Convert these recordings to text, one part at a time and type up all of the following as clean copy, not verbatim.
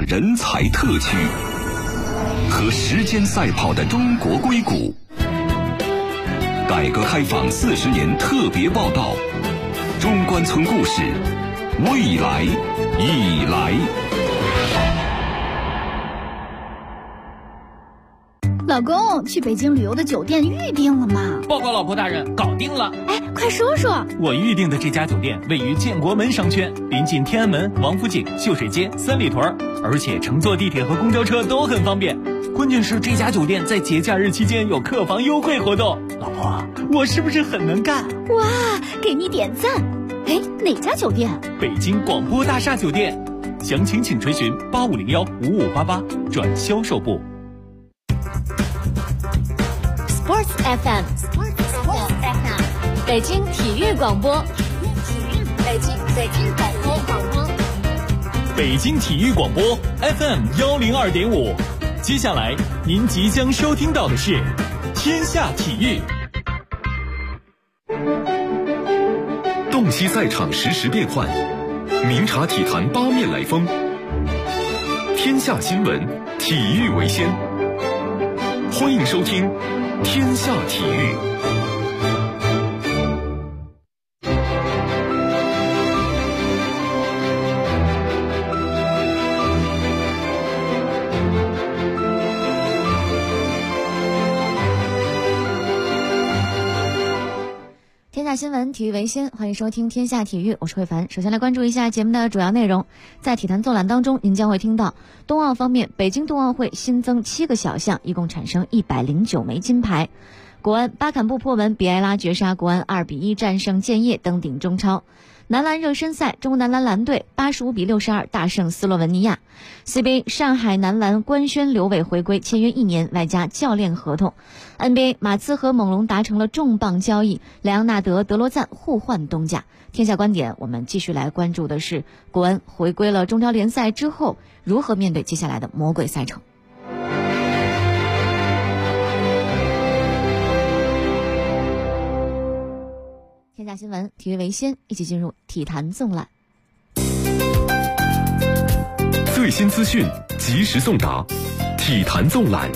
人才特区，和时间赛跑的中国硅谷。改革开放40年特别报道，中关村故事，未来已来。 老公，去北京旅游的酒店预定了吗？ 报告老婆大人，搞定了。 哎，快说说。 我预定的这家酒店位于建国门商圈，临近天安门、王府井、秀水街、三里屯，而且乘坐地铁和公交车都很方便。关键是这家酒店在节假日期间有客房优惠活动。老婆，我是不是很能干？ 哇，给你点赞。哎，哪家酒店？ 北京广播大厦酒店。详情请垂询8501-5588转销售部。 Sports FM， 北京体育广播，北京广播， 北京体育广播 FM102.5。接下来您即将收听到的是天下体育。 洞悉赛场实时变幻，明察体坛八面来风。天下新闻，体育为先。欢迎收听天下体育。 天下新闻，体育为先，欢迎收听天下体育，我是慧凡。首先来关注一下节目的主要内容。在体坛纵览当中，您将会听到冬奥方面，北京冬奥会新增7个小项，一共产生109枚金牌。国安巴坎布破门，比埃拉绝杀国安2-1战胜建业，登顶中超。男篮热身赛，中国男篮蓝队85-62大胜斯洛文尼亚。CBA 上海男篮官宣刘伟回归，签约1年外加教练合同。NBA 马刺和猛龙达成了重磅交易，莱昂纳德、德罗赞互换东家。天下观点，我们继续来关注的是国安回归了中超联赛之后，如何面对接下来的魔鬼赛程。天下新闻，体育为先，一起进入体坛纵览。 最新资讯，及时送达，体坛纵览。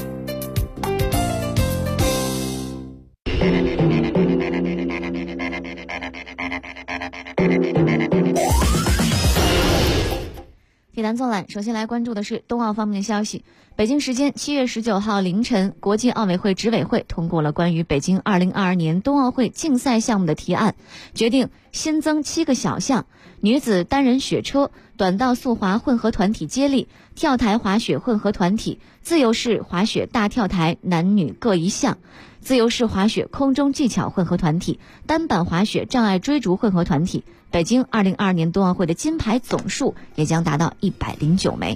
体坛纵览，首先来关注的是冬奥方面的消息。北京时间7月19号凌晨，国际奥委会执委会通过了关于北京2022年冬奥会竞赛项目的提案，决定新增7个小项：女子单人雪车、短道速滑混合团体接力、跳台滑雪混合团体、自由式滑雪大跳台男女各一项、自由式滑雪空中技巧混合团体、单板滑雪障碍追逐混合团体。北京2022年冬奥会的金牌总数也将达到109枚。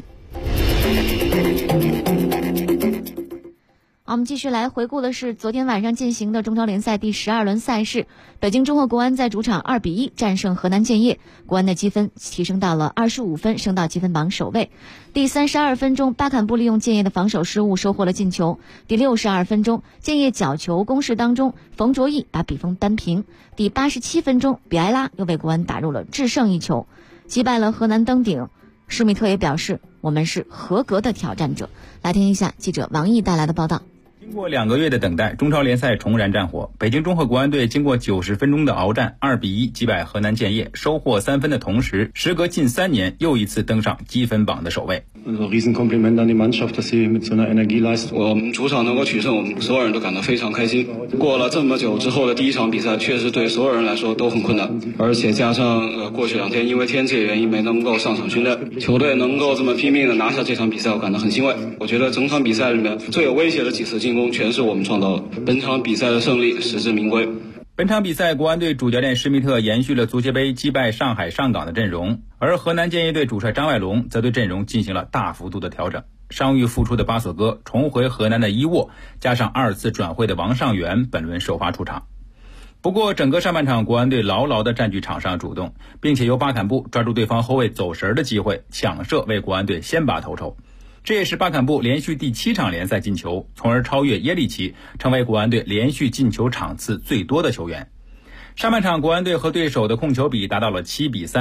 我们继续来回顾的是昨天晚上进行的中超联赛第12轮赛事，北京中赫国安在主场2-1战胜河南建业，国安的积分提升到了25分，升到积分榜首位。第32分钟，巴坎布利用建业的防守失误收获了进球。第62分钟，建业角球攻势当中，冯卓毅把比分扳平。第87分钟，比埃拉又为国安打入了制胜一球，击败了河南登顶。施密特也表示，我们是合格的挑战者。来听一下记者王毅带来的报道。 经过2个月的等待，中超联赛重燃战火。北京中赫国安队经过90分钟的鏖战，2-1击败河南建业，收获3分的同时，时隔近3年又一次登上积分榜的首位。 Riesenkompliment an die Mannschaft, dass sie mit so einer Energie leistet. 我们主场能够取胜，我们所有人都感到非常开心。过了这么久之后的第一场比赛，确实对所有人来说都很困难，而且加上过去2天因为天气的原因没能够上场训练，球队能够这么拼命的拿下这场比赛，我感到很欣慰。我觉得整场比赛里面最有威胁的几次进攻全是我们创造的，本场比赛的胜利实至名归。 本场比赛，国安队主教练施密特延续了足协杯击败上海上港的阵容，而河南建业队主帅张外龙则对阵容进行了大幅度的调整。伤愈复出的巴索戈重回河南的伊沃，加上2次转会的王上元本轮首发出场。不过整个上半场，国安队牢牢地占据场上主动，并且由巴坎布抓住对方后卫走神的机会，抢射为国安队先拔头筹。这也是巴坎布连续第7场联赛进球，从而超越耶利奇，成为国安队连续进球场次最多的球员。上半场国安队和对手的控球比达到了7-3，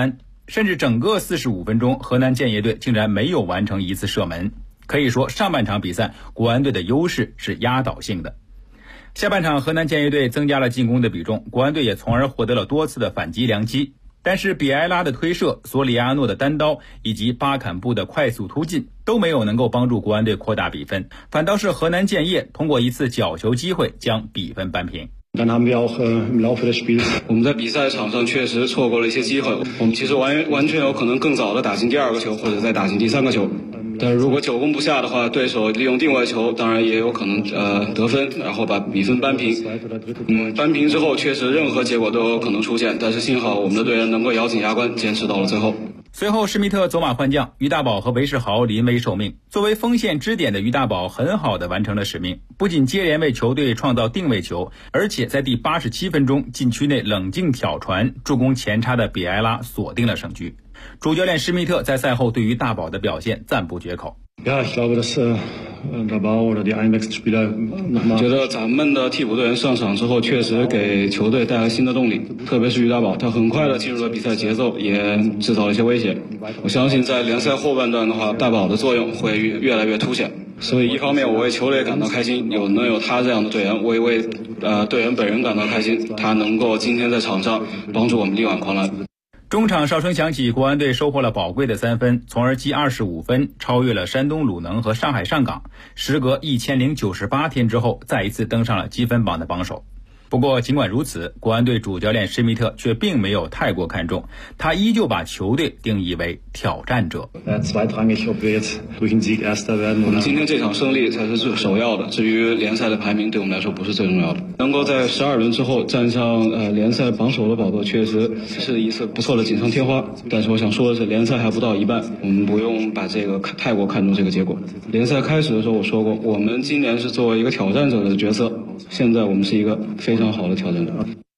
甚至整个45分钟，河南建业队竟然没有完成一次射门。可以说上半场比赛国安队的优势是压倒性的。下半场河南建业队增加了进攻的比重，国安队也从而获得了多次的反击良机。但是比埃拉的推射、索里亚诺的单刀以及巴坎布的快速突进都没有能够帮助国安队扩大比分，反倒是河南建业通过一次角球机会将比分扳平。 我们在比赛场上确实错过了一些机会，我们其实完全有可能更早的打进第2个球，或者再打进第3个球。但是如果久攻不下的话，对手利用定位球，当然也有可能得分，然后把比分扳平。扳平之后，确实任何结果都有可能出现，但是幸好我们的队员能够咬紧牙关，坚持到了最后。 随后施密特走马换将，于大宝和韦世豪临危受命。作为锋线支点的于大宝很好地完成了使命，不仅接连为球队创造定位球，而且在第87分钟禁区内冷静挑传，助攻前插的比埃拉锁定了胜局。主教练施密特在赛后对于大宝的表现赞不绝口。 觉得咱们的替补队员上场之后，确实给球队带来新的动力，特别是于大宝，他很快的进入了比赛节奏，也制造了一些威胁。我相信在联赛后半段的话，大宝的作用会越来越凸显。所以一方面我为球队感到开心，能有他这样的队员，我也为队员本人感到开心，他能够今天在场上帮助我们力挽狂澜。 中场哨声响起，国安队收获了宝贵的3分，从而积25分，超越了山东鲁能和上海上港，时隔1098天之后再一次登上了积分榜的榜首。不过尽管如此，国安队主教练施密特却并没有太过看重，他依旧把球队定义为挑战者。 我们今天这场胜利才是最首要的，至于联赛的排名对我们来说不是最重要的。能够在12轮之后站上联赛榜首的宝座，确实是一次不错的锦上添花。但是我想说的是，联赛还不到一半，我们不用把这个太过看重这个结果。联赛开始的时候我说过，我们今年是作为一个挑战者的角色，现在我们是一个非常好的挑战者。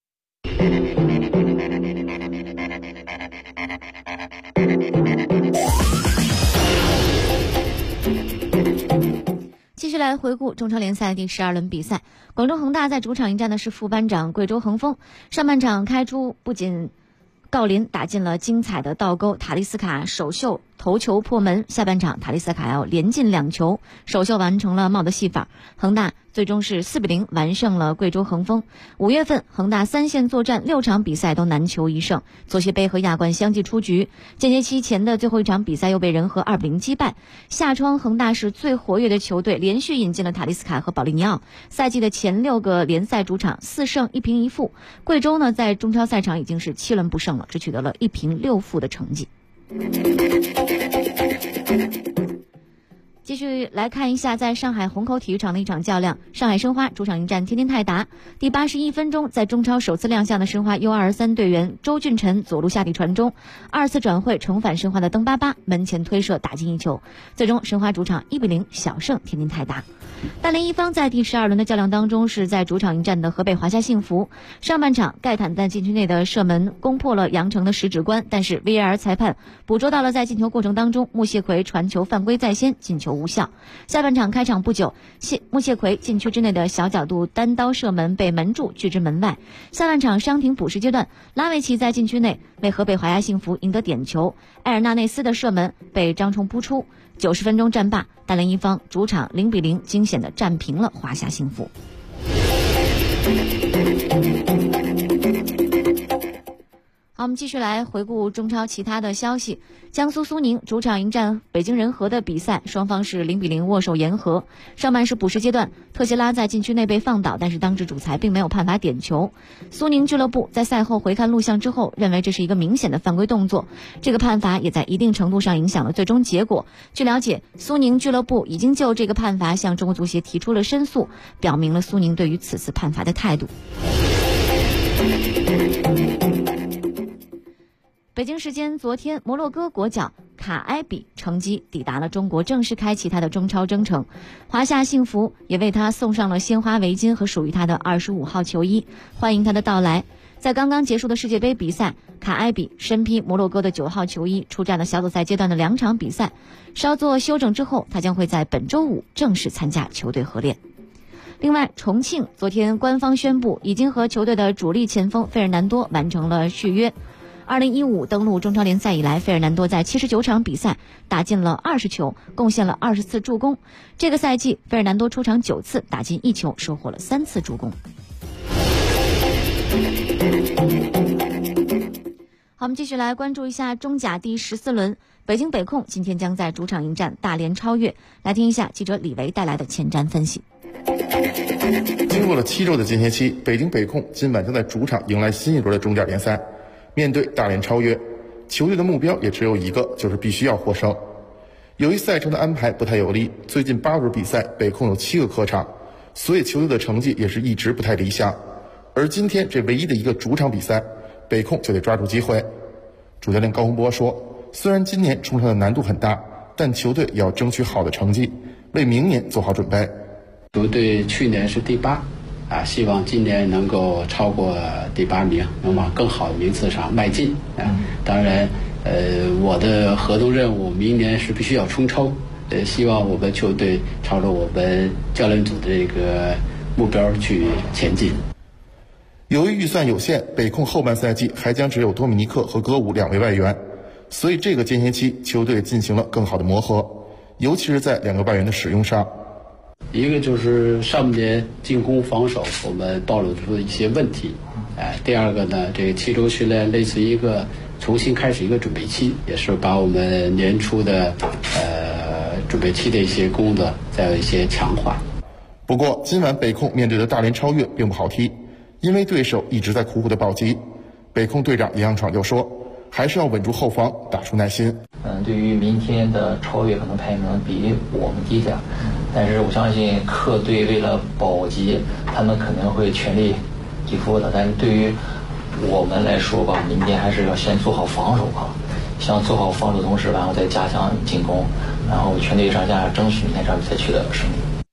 继续来回顾中超联赛第12轮比赛，广州恒大在主场迎战的是副班长贵州恒丰。上半场开出不仅郜林打进了精彩的倒钩，塔利斯卡首秀头球破门，下半场塔利斯卡要连进2球，首秀完成了帽子戏法，恒大最终是4-0完胜了贵州恒丰。5月份恒大3线作战6场比赛都难求一胜，足协杯和亚冠相继出局，间歇期前的最后一场比赛又被人和2-0击败。夏窗恒大是最活跃的球队，连续引进了塔利斯卡和保利尼奥，赛季的前6个联赛主场4胜1平1负。贵州呢在中超赛场已经是7轮不胜了，只取得了1平6负的成绩。继续来看一下在上海虹口体育场的一场较量，上海申花主场迎战天津泰达。第81分钟，在中超首次亮相的申花 U23 队员周俊辰左路下底传中，2次转会重返申花的登巴巴门前推射打进1球，最终申花主场1-0小胜天津泰达。大连一方在第12轮的较量当中是在主场迎战的河北华夏幸福。上半场盖坦在禁区内的射门攻破了杨成的10指关，但是 VAR 裁判捕捉到了在进球过程当中穆谢奎传球犯规在先，进球无效。下半场开场不久，穆谢奎禁区之内的小角度单刀射门被门柱拒之门外。下半场伤停补时阶段，拉维奇在禁区内为河北华夏幸福赢得点球，埃尔纳内斯的射门被张冲扑出。90分钟战罢，大连一方主场0-0惊险地战平了华夏幸福。好，我们继续来回顾中超其他的消息。江苏苏宁主场迎战北京人和的比赛，双方是0-0握手言和。上半时补时阶段，特谢拉在禁区内被放倒，但是当值主裁并没有判罚点球。苏宁俱乐部在赛后回看录像之后，认为这是一个明显的犯规动作，这个判罚也在一定程度上影响了最终结果。据了解，苏宁俱乐部已经就这个判罚向中国足协提出了申诉，表明了苏宁对于此次判罚的态度。北京时间昨天，摩洛哥国脚卡埃比乘机抵达了中国，正式开启他的中超征程。华夏幸福也为他送上了鲜花围巾和属于他的25号球衣，欢迎他的到来。在刚刚结束的世界杯比赛，卡埃比身披摩洛哥的9号球衣，出战了小组赛阶段的2场比赛。稍作休整之后，他将会在本周5正式参加球队合练。另外，重庆昨天官方宣布已经和球队的主力前锋费尔南多完成了续约。 2015登陆中超联赛以来，费尔南多在79场比赛打进了20球，贡献了20次助攻。这个赛季，费尔南多出场9次，打进1球，收获了3次助攻。好，我们继续来关注一下中甲第14轮，北京北控今天将在主场迎战大连超越。来听一下记者李维带来的前瞻分析。 经过了7周的间歇期，北京北控今晚将在主场迎来新一轮的中甲联赛。面对大连超越，球队的目标也只有一个，就是必须要获胜。由于赛程的安排不太有利，最近8轮比赛北控有7个客场，所以球队的成绩也是一直不太理想。而今天这唯一的一个主场比赛，北控就得抓住机会。主教练高洪波说，虽然今年冲上的难度很大，但球队也要争取好的成绩，为明年做好准备。 球队去年是第8，希望今年能够超过第8名，能往更好的名次上迈进。当然，我的合同任务明年是必须要冲超，希望我们球队朝着我们教练组的这个目标去前进。 由于预算有限，北控后半赛季还将只有多米尼克和歌舞2位外援，所以这个间歇期球队进行了更好的磨合，尤其是在2个外援的使用上。 一个就是上半年进攻防守我们暴露出的一些问题，第二个呢，这个7周训练类似一个重新开始一个准备期，也是把我们年初的准备期的一些工作再有一些强化。 不过今晚北控面对的大连超越并不好踢，因为对手一直在苦苦的保级。北控队长杨阳闯就说，还是要稳住后防，打出耐心。 对于明天的超越可能排名比我们低点，但是我相信客队为了保级，他们肯定会全力以赴的。但是对于我们来说吧，明天还是要先做好防守吧，想做好防守的同时，然后再加强进攻，然后全队上下争取明天这场比赛取得胜利。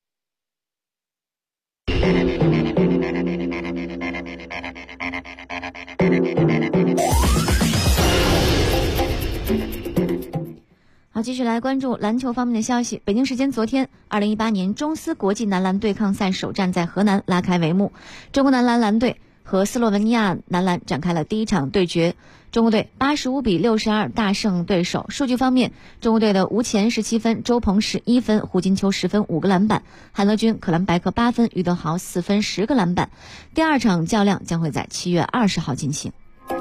好，继续来关注篮球方面的消息。北京时间昨天，2018年中斯国际男篮对抗赛首战在河南拉开帷幕。中国男篮蓝队和斯洛文尼亚男篮展开了第一场对决，中国队85-62大胜对手。数据方面，中国队的吴前17分，周鹏11分，胡金秋10分5个篮板，韩德君、可兰白克8分，于德豪4分10个篮板。第二场较量将会在7月20号进行。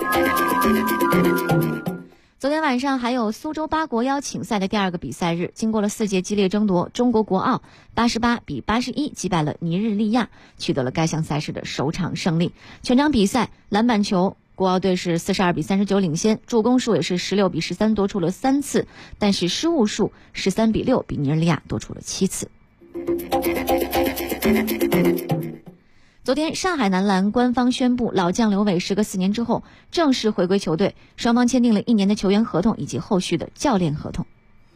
昨天晚上还有苏州8国邀请赛的第2个比赛日，经过了4届激烈争夺，中国国奥88-81击败了尼日利亚，取得了该项赛事的首场胜利。全场比赛，篮板球国奥队是42-39领先，助攻数也是16-13多出了3次，但是失误数13-6比尼日利亚多出了7次。昨天，上海男篮官方宣布，老将刘伟时隔4年之后正式回归球队，双方签订了1年的球员合同以及后续的教练合同。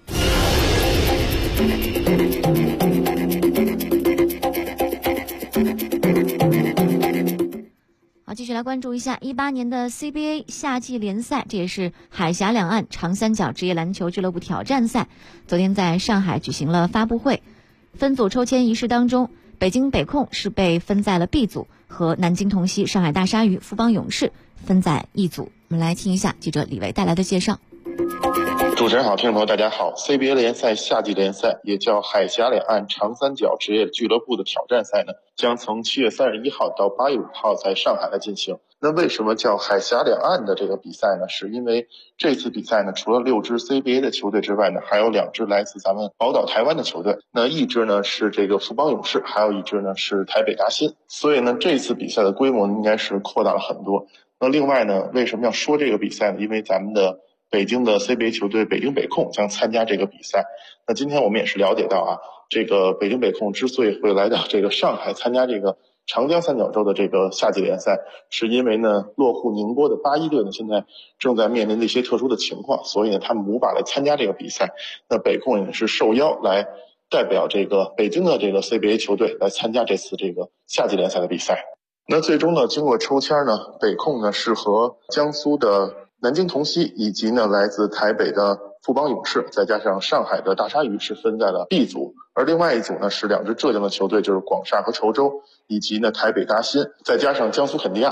好，继续来关注一下18年的 CBA 夏季联赛，这也是海峡两岸长三角职业篮球俱乐部挑战赛。昨天在上海举行了发布会，分组抽签仪式当中，北京北控是被分在了 B 组，和南京同曦、上海大鲨鱼、富邦勇士分在一组。我们来听一下记者李维带来的介绍。 主持人好，听众朋友大家好。 CBA 联赛夏季联赛，也叫海峡两岸长三角职业俱乐部的挑战赛呢，将从7月31号到8月5号在上海来进行。那为什么叫海峡两岸的这个比赛呢？是因为这次比赛呢，除了6支 CBA 的球队之外呢，还有2支来自咱们宝岛台湾的球队。那一支呢是这个富邦勇士，还有一支呢是台北达新。所以呢，这次比赛的规模应该是扩大了很多。那另外呢，为什么要说这个比赛呢？因为咱们的北京的 CBA 球队北京北控将参加这个比赛。那今天我们也是了解到啊，这个北京北控之所以会来到这个上海参加这个长江三角洲的这个夏季联赛，是因为呢落户宁波的81队呢现在正在面临的一些特殊的情况，所以呢他们无法来参加这个比赛。那北控也是受邀来代表这个北京的这个 CBA 球队来参加这次这个夏季联赛的比赛。那最终呢，经过抽签呢，北控呢是和江苏的南京同曦以及呢来自台北的富邦勇士，再加上上海的大鲨鱼是分在了 B 组，而另外一组呢是2支浙江的球队，就是广厦和稠州，以及呢台北达新，再加上江苏肯尼亚，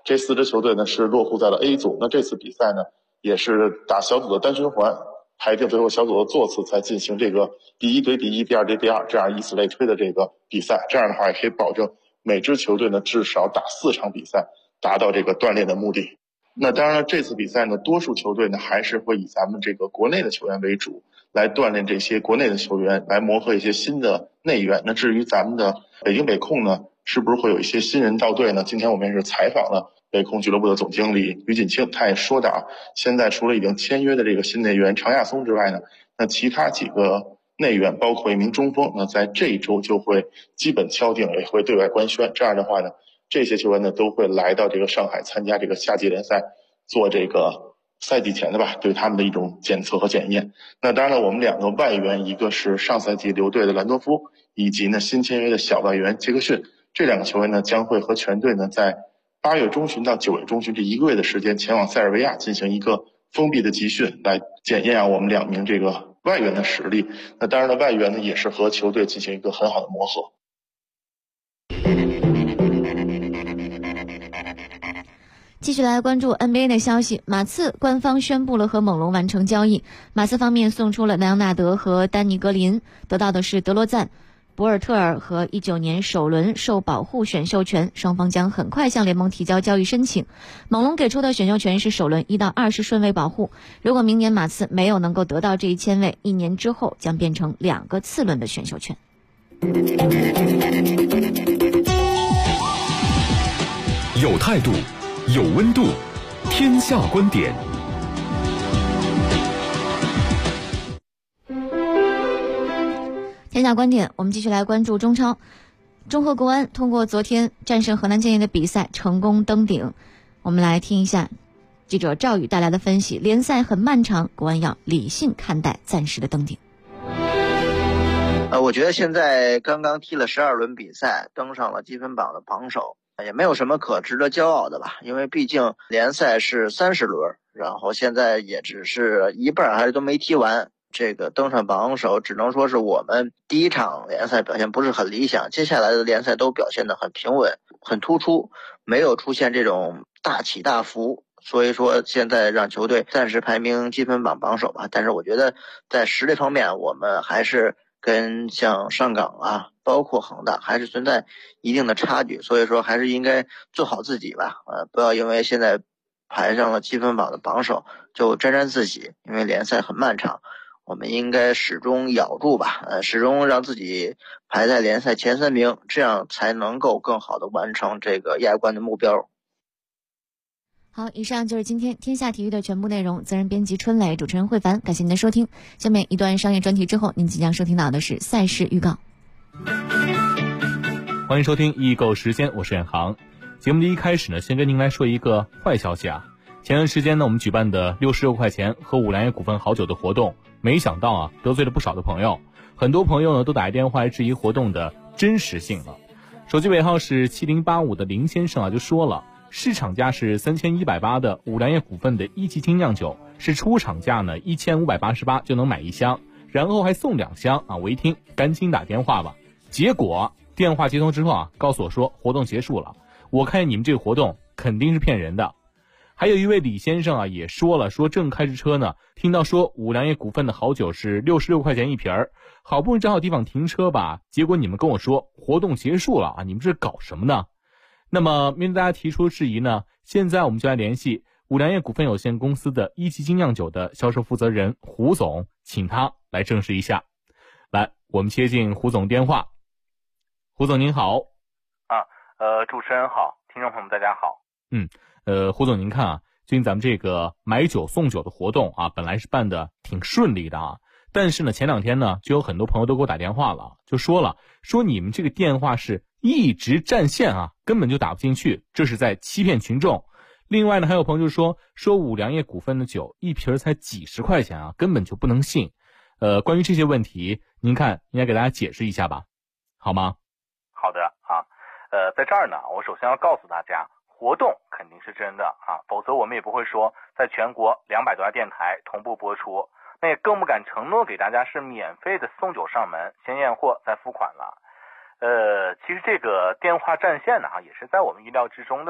这4支球队呢是落户在了 A 组。那这次比赛呢也是打小组的单循环，排定最后小组的座次，才进行这个第1对第1、第2对第2这样以此类推的这个比赛。这样的话也可以保证每支球队呢至少打4场比赛，达到这个锻炼的目的。那当然了，这次比赛呢，多数球队呢还是会以咱们这个国内的球员为主，来锻炼这些国内的球员，来磨合一些新的内援。那至于咱们的北京北控呢，是不是会有一些新人到队呢？今天我们也是采访了北控俱乐部的总经理于锦清，他也说的现在除了已经签约的这个新内援常亚松之外呢，那其他几个内援包括一名中锋，那在这一周就会基本敲定，也会对外官宣。这样的话呢，这些球员呢都会来到这个上海参加这个夏季联赛，做这个赛季前的对他们的一种检测和检验。那当然了，我们2个外援，一个是上赛季留队的兰多夫，以及呢新签约的小外援杰克逊。这2个球员呢将会和全队呢在8月中旬到9月中旬这1个月的时间前往塞尔维亚进行一个封闭的集训，来检验我们2名这个外援的实力。那当然了，外援呢也是和球队进行一个很好的磨合。 继续来关注 NBA 的消息，马刺官方宣布了和猛龙完成交易，马刺方面送出了莱昂纳德和丹尼格林，得到的是德罗赞、博尔特尔和19年首轮受保护选秀权，双方将很快向联盟提交交易申请。猛龙给出的选秀权是首轮1到20顺位保护，如果明年马刺没有能够得到这一签位，1年之后将变成2个次轮的选秀权。 有态度，有温度，天下观点。 天下观点，我们继续来关注中超。中赫国安通过昨天战胜河南建业的比赛成功登顶。我们来听一下记者赵宇带来的分析。联赛很漫长，国安要理性看待暂时的登顶。 我觉得现在刚刚踢了12轮比赛，登上了积分榜的榜首，也没有什么可值得骄傲的吧，因为毕竟联赛是30轮，然后现在也只是一半还都没踢完。这个登上榜首只能说是我们第一场联赛表现不是很理想，接下来的联赛都表现得很平稳很突出，没有出现这种大起大伏，所以说现在让球队暂时排名积分榜榜首吧。但是我觉得在实力方面我们还是跟像上港包括恒大还是存在一定的差距，所以说还是应该做好自己吧，不要因为现在排上了积分榜的榜首就沾沾自喜，因为联赛很漫长，我们应该始终咬住吧，始终让自己排在联赛前3名，这样才能够更好的完成这个亚冠的目标。 好，以上就是今天天下体育的全部内容。责任编辑春磊，主持人慧凡，感谢您的收听。下面一段商业专题之后，您即将收听到的是赛事预告。 欢迎收听易购时间，我是远航。节目的一开始呢，先跟您来说一个坏消息。前段时间呢，我们举办的66块钱喝五粮液股份好酒的活动，没想到得罪了不少的朋友，很多朋友呢都打电话来质疑活动的真实性了。手机尾号是7085的林先生就说了，市场价是3180的五粮液股份的1级精酿酒是出厂价呢1588就能买1箱，然后还送2箱我一听赶紧打电话吧。结果电话接通之后告诉我说活动结束了，我看你们这个活动肯定是骗人的。还有一位李先生也说了，说正开着车呢，听到说五粮液股份的好酒是66块钱一瓶儿，好不容易找好地方停车吧，结果你们跟我说活动结束了你们这搞什么呢？那么面对大家提出质疑呢，现在我们就来联系五粮液股份有限公司的1级精酿酒的销售负责人胡总，请他来证实一下。来，我们接进胡总电话。胡总您好。 主持人好，听众朋友们大家好。 胡总您看最近咱们这个买酒送酒的活动本来是办的挺顺利的但是呢前2天呢就有很多朋友都给我打电话了，就说你们这个电话是一直占线根本就打不进去，这是在欺骗群众。另外呢还有朋友就说五粮液股份的酒一瓶才几十块钱根本就不能信。关于这些问题您看应该给大家解释一下吧，好吗？ 好的在这儿呢我首先要告诉大家，活动肯定是真的否则我们也不会说在全国200多家电台同步播出，那也更不敢承诺给大家是免费的送酒上门，先验货再付款了。其实这个电话占线呢也是在我们意料之中的吧，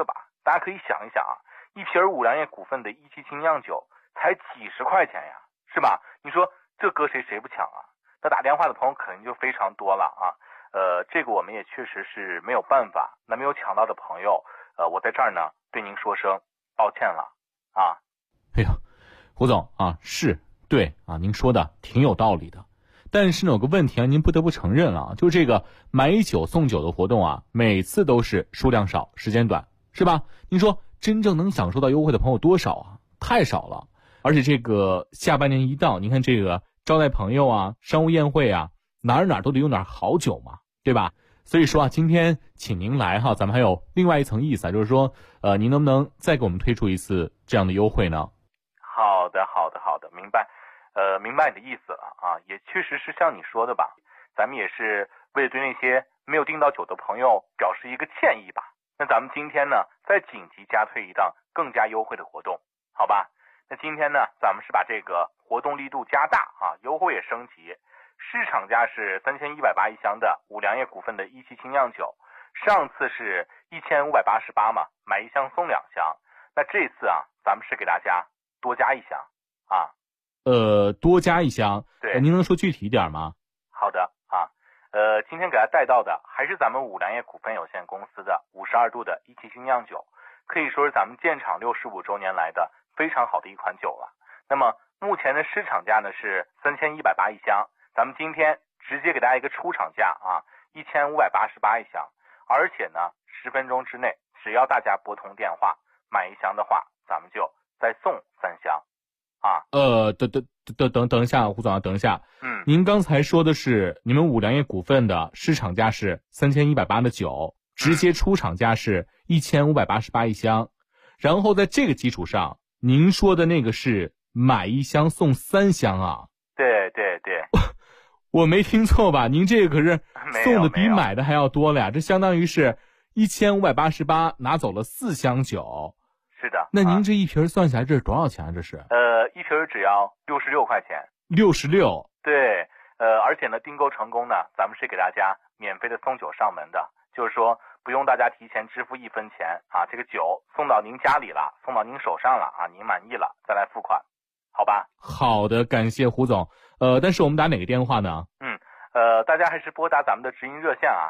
大家可以想一想啊，一瓶五粮液股份的17精酿酒才几十块钱呀，是吧？你说这搁谁不抢啊？那打电话的朋友肯定就非常多了啊。这个我们也确实是没有办法。那没有抢到的朋友，我在这儿呢对您说声抱歉了啊。 哎呀，胡总啊，是对啊，您说的挺有道理的。但是呢，有个问题啊，您不得不承认啊，就这个买酒送酒的活动啊，每次都是数量少，时间短，是吧？您说真正能享受到优惠的朋友多少啊？太少了。而且这个下半年一到，您看这个招待朋友啊，商务宴会啊，哪儿都得有点好酒嘛，对吧？所以说啊，今天请您来哈，咱们还有另外一层意思啊，就是说，您能不能再给我们推出一次这样的优惠呢？ 好的，明白。明白你的意思了啊，也确实是像你说的吧，咱们也是为了对那些没有订到酒的朋友表示一个歉意吧。那咱们今天呢，再紧急加推一档更加优惠的活动，好吧？那今天呢，咱们是把这个活动力度加大啊，优惠也升级。市场价是3180一箱的五粮液股份的17精酿酒，上次是1588嘛，买一箱送2箱。那这次啊，咱们是给大家多加一箱啊。 多加一箱， 对， 您能说具体一点吗？ 好的啊，今天给大家带到的还是咱们五粮液股份有限公司的52度的17精酿酒，可以说是咱们建厂65周年来的非常好的一款酒了。那么目前的市场价呢是3180一箱，咱们今天直接给大家一个出厂价啊，1588一箱，而且呢10分钟之内，只要大家拨通电话买一箱的话，咱们就再送3箱。啊， 等一下，胡总啊，等一下。您刚才说的是你们五粮液股份的市场价是3180的酒，直接出厂价是1588一箱，然后在这个基础上，您说的那个是买一箱送3箱啊？ 对， 我没听错吧？您这个可是送的比买的还要多了呀，这相当于是1588拿走了4箱酒。 是的， 那您这一瓶算下来这是多少钱啊？这是一瓶只要66块钱。 66？ 对，而且呢，订购成功呢，咱们是给大家免费的送酒上门的，就是说不用大家提前支付1分钱啊，这个酒送到您家里了，送到您手上了啊，您满意了再来付款，好吧？ 好的，感谢胡总。但是我们打哪个电话呢？ 大家还是拨打咱们的直营热线啊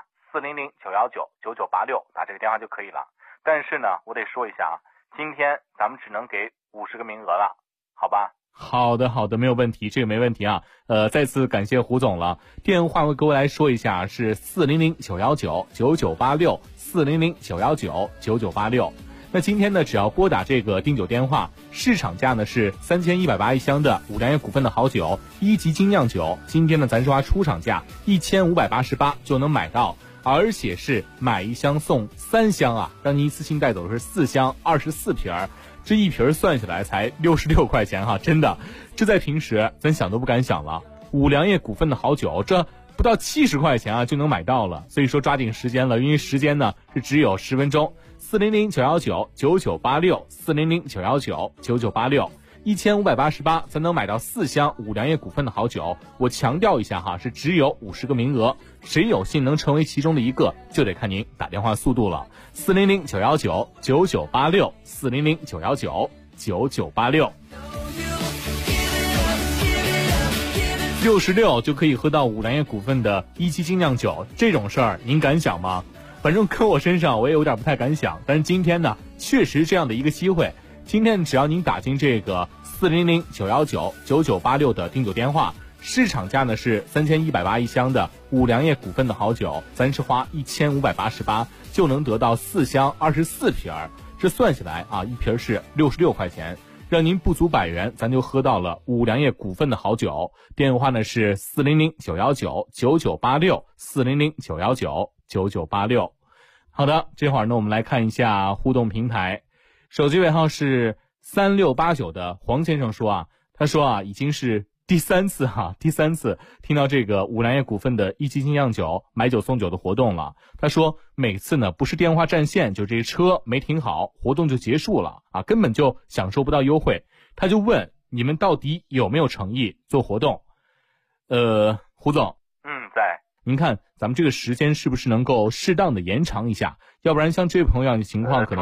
，400-919-9986，打这个电话就可以了。但是呢，我得说一下啊。今天咱们只能给50个名额了，好吧？ 好的，没有问题，这个没问题啊。再次感谢胡总了。电话各位来说一下，是400-919-9986 400-919-9986。那今天呢，只要拨打这个订酒电话，市场价呢是3180一箱的五粮液股份的好酒1级精酿酒，今天呢咱是花出厂价1588就能买到。而且是买一箱送3箱啊，让您一次性带走的是4箱24瓶，这一瓶算下来才66块钱哈，真的，这在平时咱想都不敢想了。五粮液股份的好酒，这不到70块钱啊就能买到了，所以说抓紧时间了，因为时间呢是只有10分钟。400-919-9986 400-919-9986。1588才能买到4箱五粮液股份的好酒，我强调一下哈，是只有50个名额，谁有幸能成为其中的一个，就得看您打电话速度了。400-919-9986 400-919-9986。66就可以喝到五粮液股份的17精酿酒，这种事儿您敢想吗？反正搁我身上我也有点不太敢想，但是今天呢，确实这样的一个机会。今天只要您打进这个400-919-9986的订酒电话，市场价呢是3180一箱的五粮液股份的好酒，咱是花1588就能得到4箱24瓶，这算下来啊，一瓶是66块钱，让您不足100元，咱就喝到了五粮液股份的好酒。电话呢是400-919-9986 400-919-9986。好的，这会儿呢我们来看一下互动平台。手机尾号是3689的黄先生说啊，他说啊，已经是第三次听到这个五粮液股份的17精酿酒买酒送酒的活动了。他说每次呢不是电话占线，就这车没停好，活动就结束了啊，根本就享受不到优惠。他就问你们到底有没有诚意做活动？胡总， 在。 您看咱们这个时间是不是能够适当的延长一下？要不然像这位朋友样的情况可能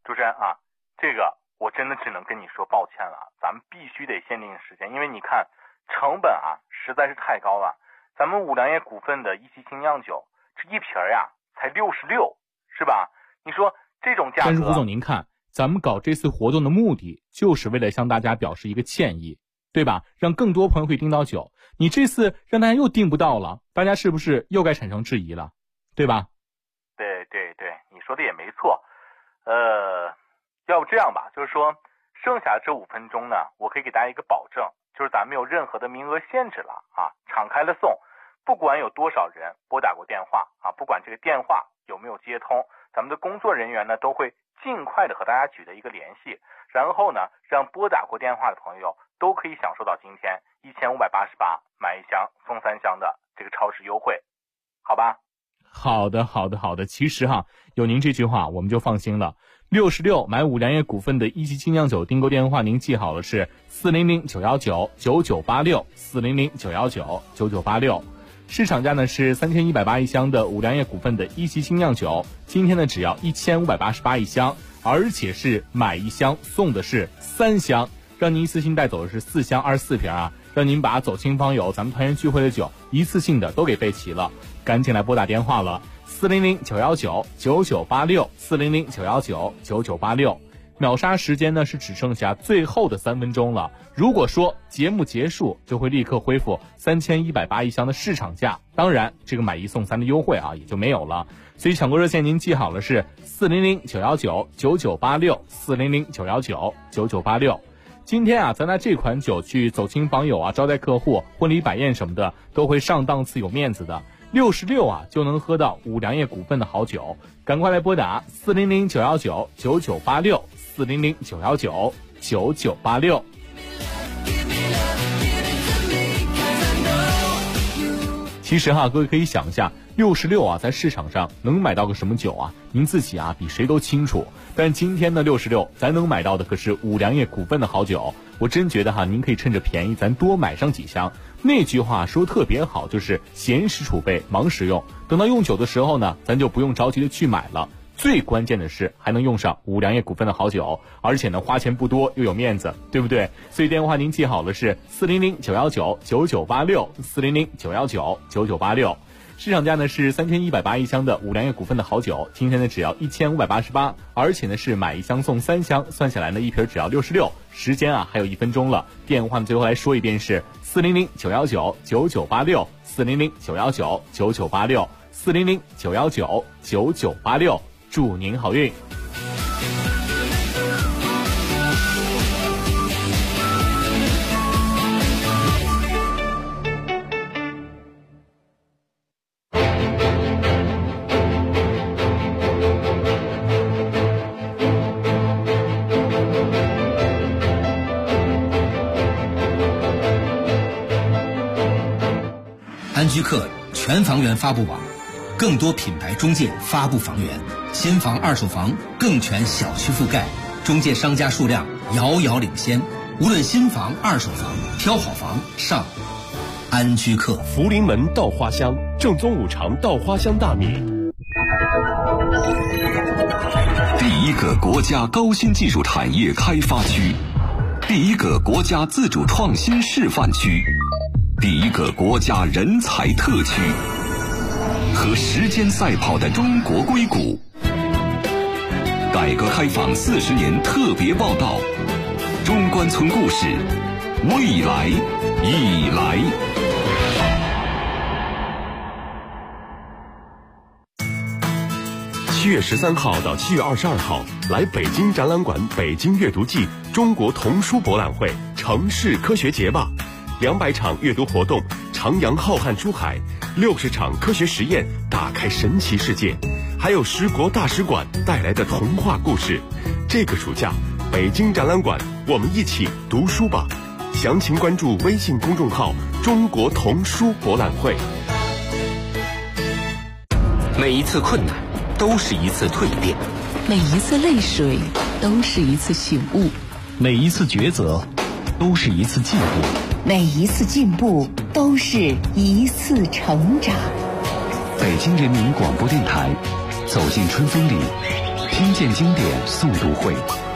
主持人啊，这个我真的只能跟你说抱歉了，咱们必须得限定时间，因为你看成本啊实在是太高了。咱们五粮液股份的一期精酿酒，这一瓶呀才66，是吧？你说这种价格。 但是胡总您看，咱们搞这次活动的目的就是为了向大家表示一个歉意，对吧？让更多朋友可以订到酒。你这次让大家又订不到了，大家是不是又该产生质疑了，对吧？ 对，你说的也没错。要不这样吧，就是说剩下这5分钟呢，我可以给大家一个保证，就是咱没有任何的名额限制了啊，敞开了送，不管有多少人拨打过电话啊，不管这个电话有没有接通，咱们的工作人员呢都会尽快的和大家取得一个联系，然后呢让拨打过电话的朋友都可以享受到今天1588买1箱送3箱的这个超市优惠，好吧？ 好的。其实有您这句话我们就放心了。66买五粮液股份的一期精酿酒订购电话您记好了，是400-919-9986 400-919-9986。市场价呢是3180一箱的五粮液股份的一期精酿酒，今天呢只要1588一箱，而且是买1箱送的是3箱，让您一次性带走的是4箱24瓶啊，让您把走亲访友咱们团圆聚会的酒一次性的都给备齐了，赶紧来拨打电话了，400-919-9986 400-919-9986。秒杀时间呢是只剩下最后的3分钟了，如果说节目结束就会立刻恢复3180一箱的市场价，当然这个买1送3的优惠也就没有了，所以抢购热线您记好了，是400-919-9986 400-919-9986。今天咱拿这款酒去走亲访友招待客户、婚礼摆宴什么的都会上档次有面子的，66就能喝到五粮液股份的好酒，赶快来拨打400-919-9986 400-919-9986。其实各位可以想一下，66在市场上能买到个什么酒您自己比谁都清楚。但今天的66咱能买到的可是五粮液股份的好酒，我真觉得您可以趁着便宜咱多买上几箱。那句话说特别好，就是闲时储备忙时用，等到用酒的时候呢，咱就不用着急的去买了。最关键的是还能用上五粮液股份的好酒，而且呢花钱不多又有面子，对不对？所以电话您记好了，是400-919-9986 400-919-9986。市场价呢是3180一箱的五粮液股份的好酒，今天呢只要1588，而且呢是买1箱送3箱，算下来呢一瓶只要66。时间还有1分钟了，电话呢最后来说一遍是400-919-9986 400-919-9986 400-919-9986。祝您好运。 安居客全房源发布网，更多品牌中介发布房源，新房二手房更全小区覆盖，中介商家数量遥遥领先。无论新房二手房，挑好房上安居客。 福临门稻花香，正宗五常稻花香大米。 第一个国家高新技术产业开发区，第一个国家自主创新示范区，第一个国家人才特区，和时间赛跑的中国硅谷。改革开放40年特别报道，中关村故事，未来已来。 7月13号到7月22号，来北京展览馆北京阅读季中国童书博览会城市科学节吧，200场阅读活动，徜徉浩瀚珠海，60场科学实验，打开神奇世界，还有10国大使馆带来的童话故事。这个暑假，北京展览馆，我们一起读书吧。详情关注微信公众号中国童书博览会。 每一次困难都是一次蜕变， 每一次泪水都是一次醒悟， 每一次抉择都是一次进步， 每一次进步都是一次成长。 北京人民广播电台，走进春风里， 听见经典速读会，